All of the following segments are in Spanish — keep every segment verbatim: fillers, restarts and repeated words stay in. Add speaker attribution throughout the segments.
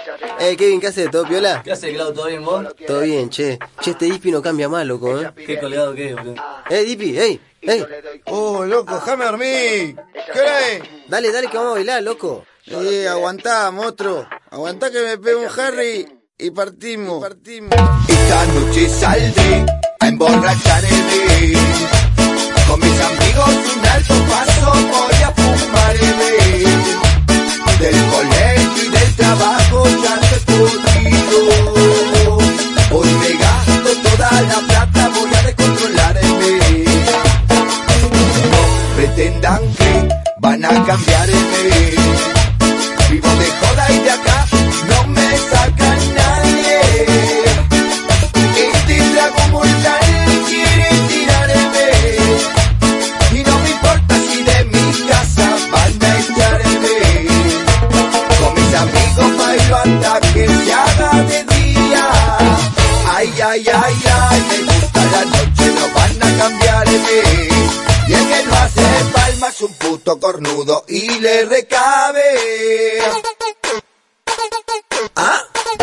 Speaker 1: Eh, Kevin, ¿qué haces? ¿Todo piola?
Speaker 2: ¿Qué haces, Clau? ¿Todo bien, vos?
Speaker 1: Todo bien, che. Che, este Dipi no cambia más, loco, ¿eh?
Speaker 2: ¿Qué colgado que es, boludo?
Speaker 1: Eh, Dipi, ey, ey.
Speaker 3: Oh, loco, déjame dormir. ¿Qué hora es?
Speaker 1: Dale, dale que vamos a bailar, loco.
Speaker 3: Eh, aguantá, monstruo. Aguantá que me pegue un Harry y partimos. partimos.
Speaker 4: Esta noche saldré a emborracharme. Con mis amigos un alto paso voy a fumarme. Del colegio y del trabajo ya no he podido. Hoy me gasto toda la plata, voy a descontrolarme. No pretendan que van a cambiarme. Vivo de joda y de acá no me saca nadie. Este trago mortal quiere tirarme. Y no me importa si de mi casa van a echarme. Con mis amigos bailo hasta que se haga de día. Ay, ay, ay, ay, me gusta la noche, no van a cambiarme. Y el que no hace palmas un puto cornudo y le recabe. ¿Ah?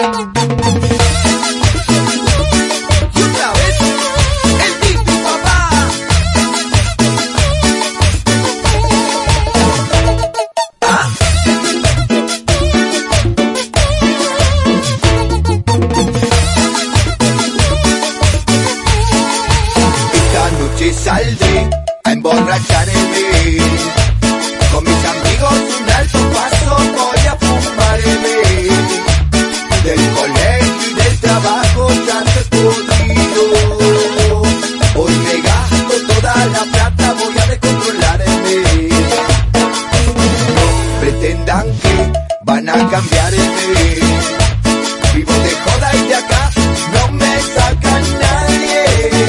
Speaker 4: Y otra vez, el Dipi, papá. ¿Ah? Esta noche saldré a emborracharme. Con mis amigos un alto paso voy a fumarme. Del colegio y del trabajo ya no he podido. Hoy me gasto toda la plata, voy a descontrolarme. No pretendan que van a cambiarme. Vivo de joda y de acá no me saca nadie.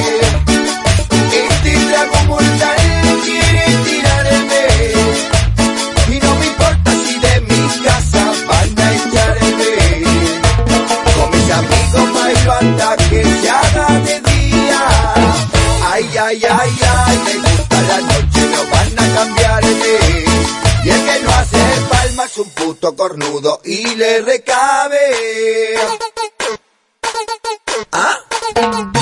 Speaker 4: Este trago mortal quiere tirarme. Y no me importa si de mi casa van a echarme. Con mis amigos bailo hasta que se haga de día. Ay, ay, ay, ay, me gusta la noche, no van a cambiarme. Y el que no hace palmas un puto cornudo y le recabe. ¿Ah?